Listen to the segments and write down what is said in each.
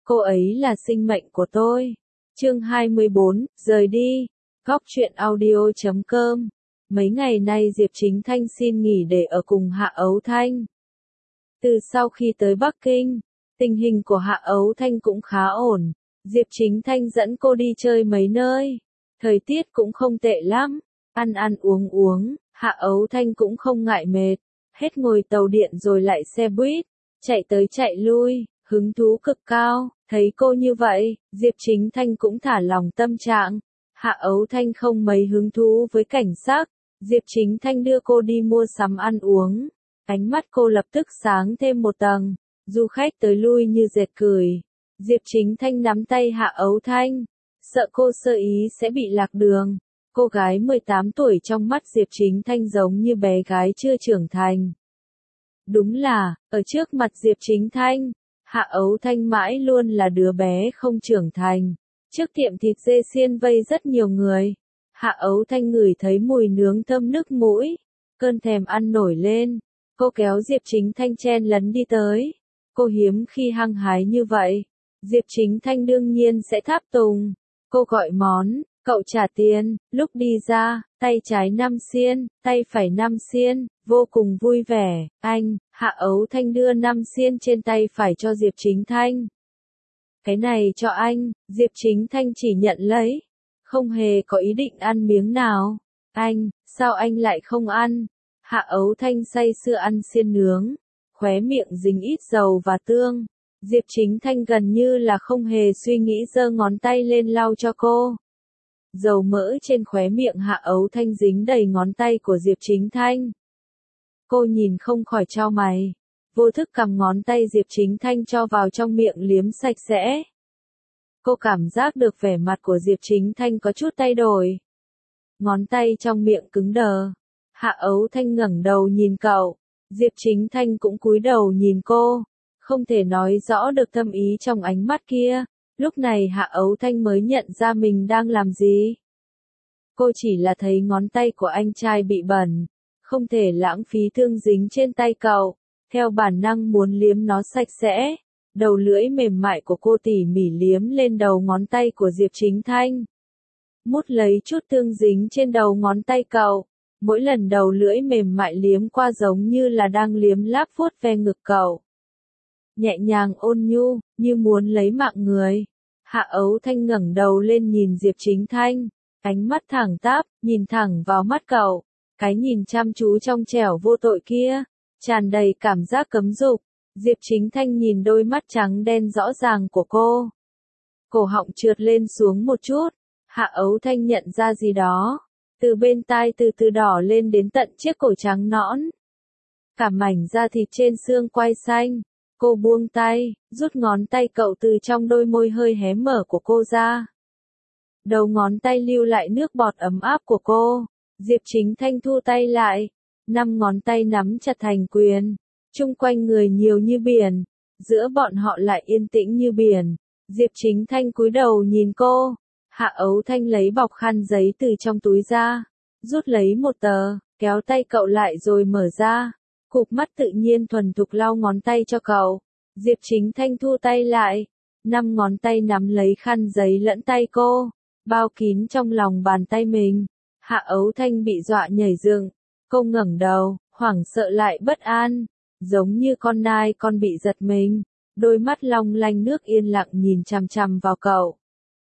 Cô ấy là sinh mệnh của tôi. Chương 24, rời đi. Góc truyện audio.com. Mấy ngày nay Diệp Chính Thanh xin nghỉ để ở cùng Hạ Ấu Thanh. Từ sau khi tới Bắc Kinh, tình hình của Hạ Ấu Thanh cũng khá ổn. Diệp Chính Thanh dẫn cô đi chơi mấy nơi. Thời tiết cũng không tệ lắm. Ăn ăn uống uống, Hạ Ấu Thanh cũng không ngại mệt. Hết ngồi tàu điện rồi lại xe buýt. Chạy tới chạy lui, hứng thú cực cao. Thấy cô như vậy, Diệp Chính Thanh cũng thả lòng tâm trạng. Hạ Ấu Thanh không mấy hứng thú với cảnh sắc. Diệp Chính Thanh đưa cô đi mua sắm ăn uống. Ánh mắt cô lập tức sáng thêm một tầng. Du khách tới lui như dệt cười. Diệp Chính Thanh nắm tay Hạ Ấu Thanh. Sợ cô sơ ý sẽ bị lạc đường. Cô gái 18 tuổi trong mắt Diệp Chính Thanh giống như bé gái chưa trưởng thành. Đúng là, ở trước mặt Diệp Chính Thanh, Hạ Ấu Thanh mãi luôn là đứa bé không trưởng thành. Trước tiệm thịt dê xiên vây rất nhiều người. Hạ Ấu Thanh ngửi thấy mùi nướng thơm nức mũi. Cơn thèm ăn nổi lên. Cô kéo Diệp Chính Thanh chen lấn đi tới. Cô hiếm khi hăng hái như vậy. Diệp Chính Thanh đương nhiên sẽ tháp tùng. Cô gọi món, cậu trả tiền. Lúc đi ra, tay trái 5 xiên, tay phải 5 xiên. Vô cùng vui vẻ. Anh, Hạ Ấu Thanh đưa 5 xiên trên tay phải cho Diệp Chính Thanh. Cái này cho anh. Diệp Chính Thanh chỉ nhận lấy. Không hề có ý định ăn miếng nào. Anh, sao anh lại không ăn? Hạ Ấu Thanh say sưa ăn xiên nướng. Khóe miệng dính ít dầu và tương. Diệp Chính Thanh gần như là không hề suy nghĩ giơ ngón tay lên lau cho cô. Dầu mỡ trên khóe miệng Hạ Ấu Thanh dính đầy ngón tay của Diệp Chính Thanh. Cô nhìn không khỏi chau mày. Vô thức cầm ngón tay Diệp Chính Thanh cho vào trong miệng liếm sạch sẽ. Cô cảm giác được vẻ mặt của Diệp Chính Thanh có chút thay đổi. Ngón tay trong miệng cứng đờ. Hạ Ấu Thanh ngẩng đầu nhìn cậu. Diệp Chính Thanh cũng cúi đầu nhìn cô. Không thể nói rõ được thâm ý trong ánh mắt kia. Lúc này Hạ Ấu Thanh mới nhận ra mình đang làm gì. Cô chỉ là thấy ngón tay của anh trai bị bẩn. Không thể lãng phí thương dính trên tay cậu. Theo bản năng muốn liếm nó sạch sẽ. Đầu lưỡi mềm mại của cô tỉ mỉ liếm lên đầu ngón tay của Diệp Chính Thanh. Mút lấy chút thương dính trên đầu ngón tay cậu. Mỗi lần đầu lưỡi mềm mại liếm qua giống như là đang liếm láp vuốt ve ngực cậu. Nhẹ nhàng ôn nhu, như muốn lấy mạng người. Hạ Ấu Thanh ngẩng đầu lên nhìn Diệp Chính Thanh. Ánh mắt thẳng tắp, nhìn thẳng vào mắt cậu. Cái nhìn chăm chú trong trẻo vô tội kia. Tràn đầy cảm giác cấm dục. Diệp Chính Thanh nhìn đôi mắt trắng đen rõ ràng của cô. Cổ họng trượt lên xuống một chút. Hạ Ấu Thanh nhận ra gì đó. Từ bên tai từ từ đỏ lên đến tận chiếc cổ trắng nõn. Cả mảnh da thịt trên xương quai xanh. Cô buông tay, rút ngón tay cậu từ trong đôi môi hơi hé mở của cô ra. Đầu ngón tay lưu lại nước bọt ấm áp của cô. Diệp Chính Thanh thu tay lại. 5 ngón tay nắm chặt thành quyền. Chung quanh người nhiều như biển. Giữa bọn họ lại yên tĩnh như biển. Diệp Chính Thanh cúi đầu nhìn cô. Hạ Ấu Thanh lấy bọc khăn giấy từ trong túi ra. Rút lấy một tờ, kéo tay cậu lại rồi mở ra. Cụp mắt tự nhiên thuần thục lau ngón tay cho cậu. Diệp Chính Thanh thu tay lại. 5 ngón tay nắm lấy khăn giấy lẫn tay cô. Bao kín trong lòng bàn tay mình. Hạ Ấu Thanh bị dọa nhảy dựng. Cô ngẩng đầu, hoảng sợ lại bất an. Giống như con nai con bị giật mình. Đôi mắt long lanh nước yên lặng nhìn chằm chằm vào cậu.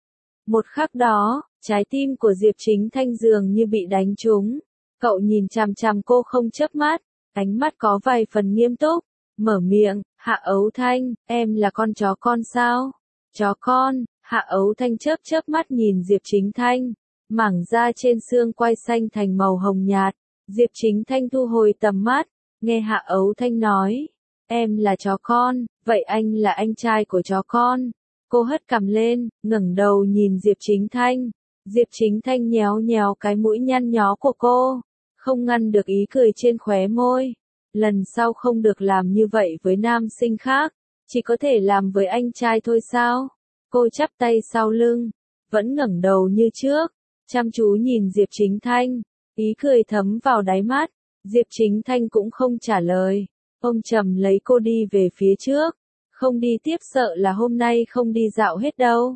Một khắc đó, trái tim của Diệp Chính Thanh dường như bị đánh trúng. Cậu nhìn chằm chằm cô không chớp mắt. Ánh mắt có vài phần nghiêm túc. Mở miệng, Hạ Ấu Thanh, em là con chó con sao? Chó con. Hạ Ấu Thanh chớp chớp mắt nhìn Diệp Chính Thanh. Mảng da trên xương quai xanh thành màu hồng nhạt. Diệp Chính Thanh thu hồi tầm mắt. Nghe Hạ Ấu Thanh nói. Em là chó con, vậy anh là anh trai của chó con. Cô hất cằm lên, ngẩng đầu nhìn Diệp Chính Thanh. Diệp Chính Thanh nhéo nhéo cái mũi nhăn nhó của cô. Không ngăn được ý cười trên khóe môi. Lần sau không được làm như vậy với nam sinh khác. Chỉ có thể làm với anh trai thôi sao? Cô chắp tay sau lưng. Vẫn ngẩng đầu như trước. Chăm chú nhìn Diệp Chính Thanh. Ý cười thấm vào đáy mắt. Diệp Chính Thanh cũng không trả lời. Ông trầm lấy cô đi về phía trước. Không đi tiếp sợ là hôm nay không đi dạo hết đâu.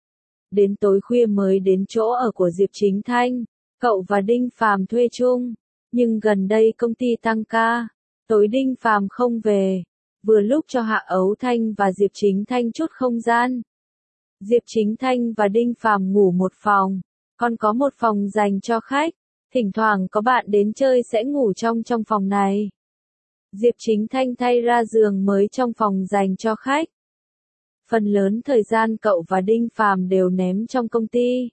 Đến tối khuya mới đến chỗ ở của Diệp Chính Thanh, cậu và Đinh Phàm thuê chung, nhưng gần đây công ty tăng ca, tối Đinh Phàm không về, vừa lúc cho Hạ Ấu Thanh và Diệp Chính Thanh chút không gian. Diệp Chính Thanh và Đinh Phàm ngủ một phòng, còn có một phòng dành cho khách, thỉnh thoảng có bạn đến chơi sẽ ngủ trong phòng này. Diệp Chính Thanh thay ra giường mới trong phòng dành cho khách. Phần lớn thời gian cậu và Đinh Phàm đều ném trong công ty.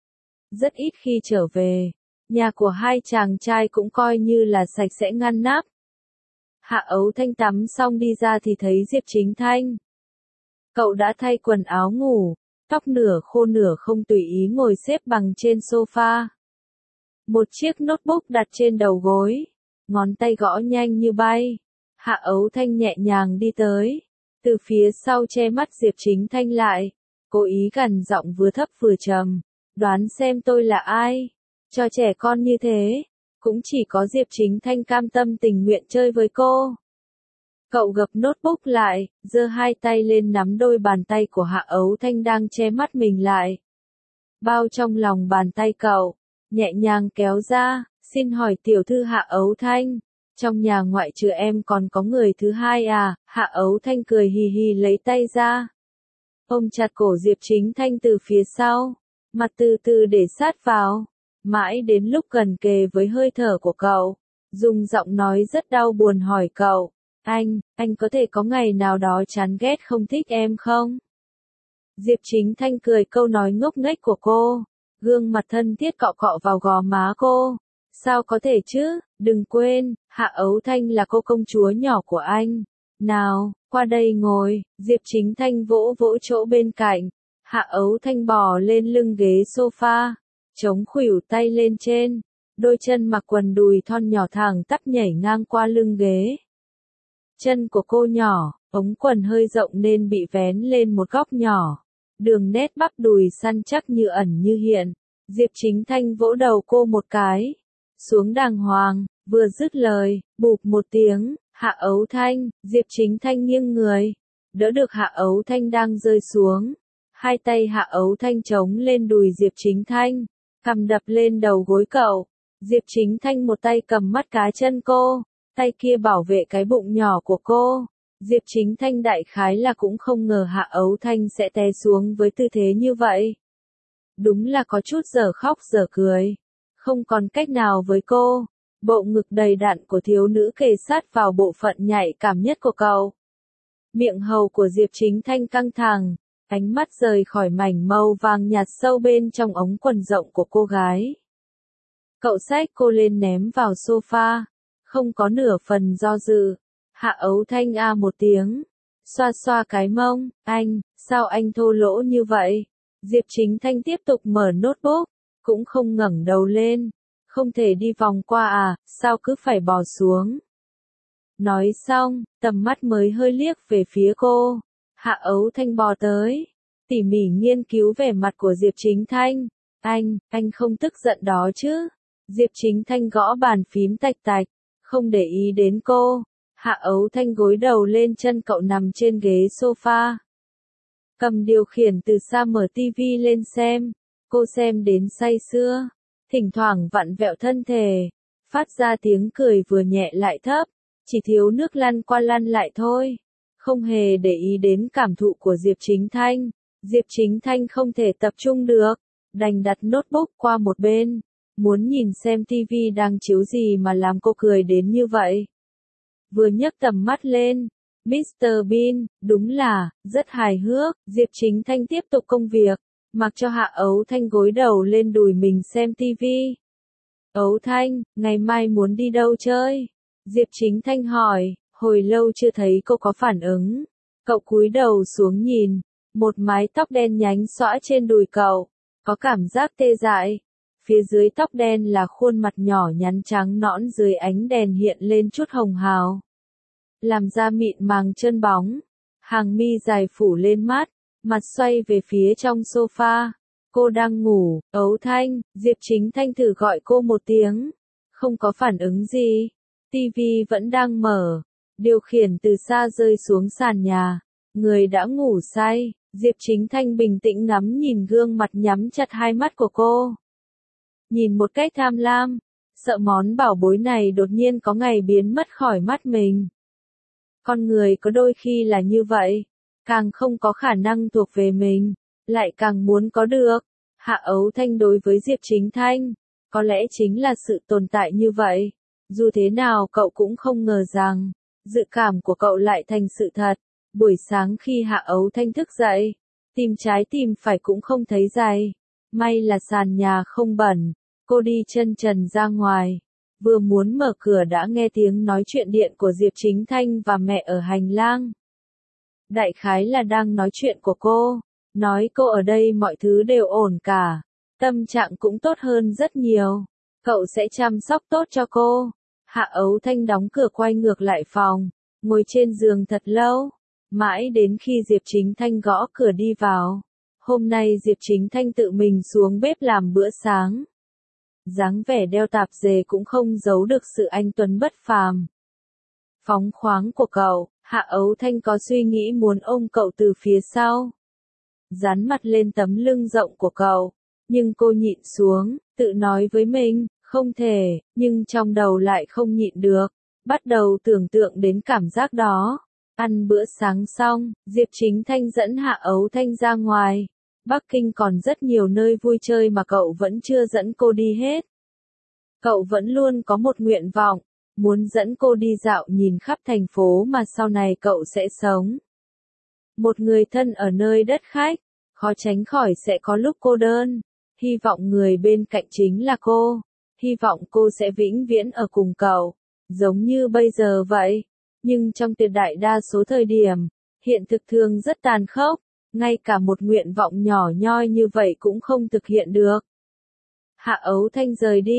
Rất ít khi trở về, nhà của hai chàng trai cũng coi như là sạch sẽ ngăn nắp. Hạ Ấu Thanh tắm xong đi ra thì thấy Diệp Chính Thanh. Cậu đã thay quần áo ngủ, tóc nửa khô nửa không tùy ý ngồi xếp bằng trên sofa. Một chiếc notebook đặt trên đầu gối, ngón tay gõ nhanh như bay. Hạ Ấu Thanh nhẹ nhàng đi tới, từ phía sau che mắt Diệp Chính Thanh lại, cố ý gằn giọng vừa thấp vừa trầm, đoán xem tôi là ai, cho trẻ con như thế, cũng chỉ có Diệp Chính Thanh cam tâm tình nguyện chơi với cô. Cậu gập notebook lại, giơ hai tay lên nắm đôi bàn tay của Hạ Ấu Thanh đang che mắt mình lại. Bao trong lòng bàn tay cậu, nhẹ nhàng kéo ra, xin hỏi tiểu thư Hạ Ấu Thanh, trong nhà ngoại trừ em còn có người thứ hai à? Hạ Ấu Thanh cười hì hì lấy tay ra, ôm chặt cổ Diệp Chính Thanh từ phía sau, mặt từ từ để sát vào, mãi đến lúc gần kề với hơi thở của cậu, dùng giọng nói rất đau buồn hỏi cậu, anh có thể có ngày nào đó chán ghét không thích em không? Diệp Chính Thanh cười câu nói ngốc nghếch của cô, gương mặt thân thiết cọ cọ vào gò má cô. Sao có thể chứ, đừng quên, Hạ Ấu Thanh là cô công chúa nhỏ của anh. Nào, qua đây ngồi, Diệp Chính Thanh vỗ vỗ chỗ bên cạnh. Hạ Ấu Thanh bò lên lưng ghế sofa, chống khuỷu tay lên trên, đôi chân mặc quần đùi thon nhỏ thẳng tắp nhảy ngang qua lưng ghế. Chân của cô nhỏ, ống quần hơi rộng nên bị vén lên một góc nhỏ, đường nét bắp đùi săn chắc như ẩn như hiện. Diệp Chính Thanh vỗ đầu cô một cái, xuống đàng hoàng, vừa dứt lời, bụp một tiếng, Hạ Ấu Thanh, Diệp Chính Thanh nghiêng người, đỡ được Hạ Ấu Thanh đang rơi xuống. Hai tay Hạ Ấu Thanh chống lên đùi Diệp Chính Thanh, cằm đập lên đầu gối cậu. Diệp Chính Thanh một tay cầm mắt cá chân cô, tay kia bảo vệ cái bụng nhỏ của cô. Diệp Chính Thanh đại khái là cũng không ngờ Hạ Ấu Thanh sẽ té xuống với tư thế như vậy. Đúng là có chút dở khóc dở cười. Không còn cách nào với cô, bộ ngực đầy đặn của thiếu nữ kề sát vào bộ phận nhạy cảm nhất của cậu. Miệng hầu của Diệp Chính Thanh căng thẳng, ánh mắt rời khỏi mảnh màu vàng nhạt sâu bên trong ống quần rộng của cô gái. Cậu xách cô lên ném vào sofa, không có nửa phần do dự. Hạ Ấu Thanh a một tiếng, xoa xoa cái mông, sao anh thô lỗ như vậy? Diệp Chính Thanh tiếp tục mở notebook, cũng không ngẩng đầu lên, không thể đi vòng qua à, sao cứ phải bò xuống. Nói xong, tầm mắt mới hơi liếc về phía cô. Hạ Ấu Thanh bò tới, tỉ mỉ nghiên cứu vẻ mặt của Diệp Chính Thanh. Anh không tức giận đó chứ? Diệp Chính Thanh gõ bàn phím tạch tạch, không để ý đến cô. Hạ Ấu Thanh gối đầu lên chân cậu nằm trên ghế sofa. Cầm điều khiển từ xa mở tivi lên xem. Cô xem đến say sưa, thỉnh thoảng vặn vẹo thân thể, phát ra tiếng cười vừa nhẹ lại thấp, chỉ thiếu nước lăn qua lăn lại thôi. Không hề để ý đến cảm thụ của Diệp Chính Thanh. Diệp Chính Thanh không thể tập trung được, đành đặt notebook qua một bên, muốn nhìn xem tivi đang chiếu gì mà làm cô cười đến như vậy. Vừa nhấc tầm mắt lên, Mr. Bean, đúng là, rất hài hước. Diệp Chính Thanh tiếp tục công việc, mặc cho Hạ Ấu Thanh gối đầu lên đùi mình xem tivi. Ấu Thanh, ngày mai muốn đi đâu chơi? Diệp Chính Thanh hỏi, hồi lâu chưa thấy cô có phản ứng. Cậu cúi đầu xuống nhìn, một mái tóc đen nhánh xõa trên đùi cậu, có cảm giác tê dại. Phía dưới tóc đen là khuôn mặt nhỏ nhắn trắng nõn dưới ánh đèn hiện lên chút hồng hào. Làm da mịn màng chân bóng, hàng mi dài phủ lên mắt, mặt xoay về phía trong sofa. Cô đang ngủ, Ấu Thanh, Diệp Chính Thanh thử gọi cô một tiếng. Không có phản ứng gì. Tivi vẫn đang mở. Điều khiển từ xa rơi xuống sàn nhà. Người đã ngủ say, Diệp Chính Thanh bình tĩnh ngắm nhìn gương mặt nhắm chặt hai mắt của cô. Nhìn một cách tham lam, sợ món bảo bối này đột nhiên có ngày biến mất khỏi mắt mình. Con người có đôi khi là như vậy, càng không có khả năng thuộc về mình, lại càng muốn có được. Hạ Ấu Thanh đối với Diệp Chính Thanh, có lẽ chính là sự tồn tại như vậy. Dù thế nào cậu cũng không ngờ rằng, dự cảm của cậu lại thành sự thật. Buổi sáng khi Hạ Ấu Thanh thức dậy, tìm trái tìm phải cũng không thấy giày. May là sàn nhà không bẩn, cô đi chân trần ra ngoài. Vừa muốn mở cửa đã nghe tiếng nói chuyện điện của Diệp Chính Thanh và mẹ ở hành lang. Đại khái là đang nói chuyện của cô, nói cô ở đây mọi thứ đều ổn cả, tâm trạng cũng tốt hơn rất nhiều, cậu sẽ chăm sóc tốt cho cô. Hạ Ấu Thanh đóng cửa quay ngược lại phòng, ngồi trên giường thật lâu, mãi đến khi Diệp Chính Thanh gõ cửa đi vào. Hôm nay Diệp Chính Thanh tự mình xuống bếp làm bữa sáng. Dáng vẻ đeo tạp dề cũng không giấu được sự anh tuấn bất phàm. Phóng khoáng của cậu, Hạ Ấu Thanh có suy nghĩ muốn ôm cậu từ phía sau. Dán mặt lên tấm lưng rộng của cậu, nhưng cô nhịn xuống, tự nói với mình, không thể, nhưng trong đầu lại không nhịn được, bắt đầu tưởng tượng đến cảm giác đó. Ăn bữa sáng xong, Diệp Chính Thanh dẫn Hạ Ấu Thanh ra ngoài. Bắc Kinh còn rất nhiều nơi vui chơi mà cậu vẫn chưa dẫn cô đi hết. Cậu vẫn luôn có một nguyện vọng, muốn dẫn cô đi dạo nhìn khắp thành phố mà sau này cậu sẽ sống. Một người thân ở nơi đất khách, khó tránh khỏi sẽ có lúc cô đơn. Hy vọng người bên cạnh chính là cô. Hy vọng cô sẽ vĩnh viễn ở cùng cậu, giống như bây giờ vậy. Nhưng trong tuyệt đại đa số thời điểm, hiện thực thường rất tàn khốc. Ngay cả một nguyện vọng nhỏ nhoi như vậy cũng không thực hiện được. Hạ Ấu Thanh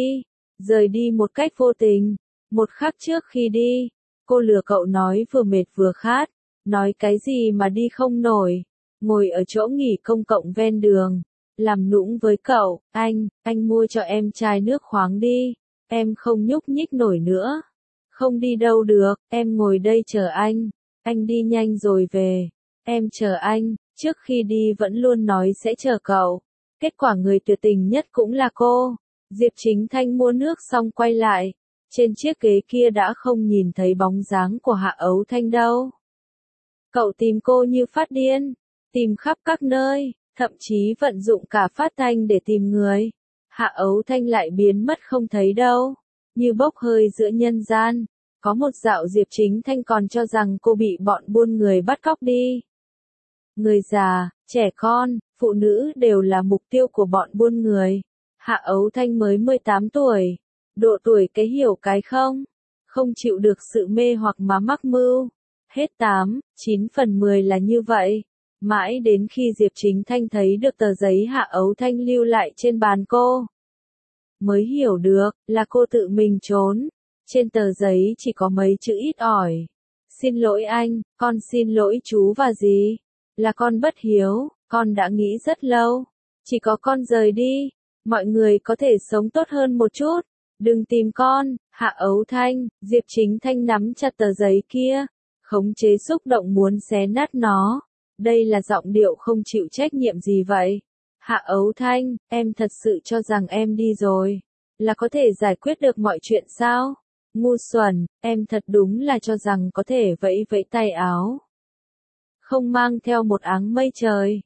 rời đi một cách vô tình. Một khắc trước khi đi, cô lừa cậu nói vừa mệt vừa khát, nói cái gì mà đi không nổi, ngồi ở chỗ nghỉ công cộng ven đường, làm nũng với cậu, anh mua cho em chai nước khoáng đi, em không nhúc nhích nổi nữa, không đi đâu được, em ngồi đây chờ anh đi nhanh rồi về, em chờ anh. Trước khi đi vẫn luôn nói sẽ chờ cậu. Kết quả người tuyệt tình nhất cũng là cô. Diệp Chính Thanh mua nước xong quay lại. Trên chiếc ghế kia đã không nhìn thấy bóng dáng của Hạ Ấu Thanh đâu. Cậu tìm cô như phát điên. Tìm khắp các nơi. Thậm chí vận dụng cả phát thanh để tìm người. Hạ Ấu Thanh lại biến mất không thấy đâu. Như bốc hơi giữa nhân gian. Có một dạo Diệp Chính Thanh còn cho rằng cô bị bọn buôn người bắt cóc đi. Người già, trẻ con, phụ nữ đều là mục tiêu của bọn buôn người. Hạ Ấu Thanh mới 18 tuổi. Độ tuổi cái hiểu cái không. Không chịu được sự mê hoặc mà mắc mưu. Hết 8, 9 phần 10 là như vậy. Mãi đến khi Diệp Chính Thanh thấy được tờ giấy Hạ Ấu Thanh lưu lại trên bàn cô. Mới hiểu được, là cô tự mình trốn. Trên tờ giấy chỉ có mấy chữ ít ỏi. Xin lỗi anh, con xin lỗi chú và dì. Là con bất hiếu, con đã nghĩ rất lâu. Chỉ có con rời đi, mọi người có thể sống tốt hơn một chút. Đừng tìm con. Hạ Ấu Thanh, Diệp Chính Thanh nắm chặt tờ giấy kia, khống chế xúc động muốn xé nát nó. Đây là giọng điệu không chịu trách nhiệm gì vậy? Hạ Ấu Thanh, em thật sự cho rằng em đi rồi là có thể giải quyết được mọi chuyện sao? Ngu xuẩn, em thật đúng là cho rằng có thể vẫy vẫy tay áo. Không mang theo một áng mây trời.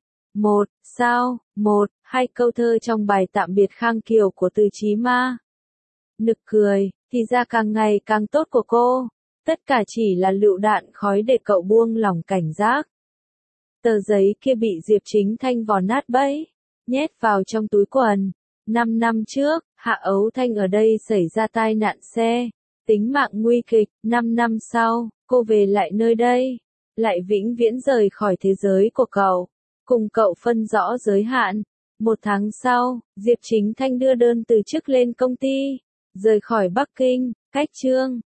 Hai câu thơ trong bài tạm biệt Khang Kiều của Từ Chí Ma. Nực cười, thì ra càng ngày càng tốt của cô. Tất cả chỉ là lựu đạn khói để cậu buông lỏng cảnh giác. Tờ giấy kia bị Diệp Chính Thanh vò nát bấy, nhét vào trong túi quần. 5 năm trước, Hạ Ấu Thanh ở đây xảy ra tai nạn xe, tính mạng nguy kịch. 5 năm sau, cô về lại nơi đây, lại vĩnh viễn rời khỏi thế giới của cậu, cùng cậu phân rõ giới hạn. 1 tháng sau, Diệp Chính Thanh đưa đơn từ chức lên công ty, rời khỏi Bắc Kinh, cách Trương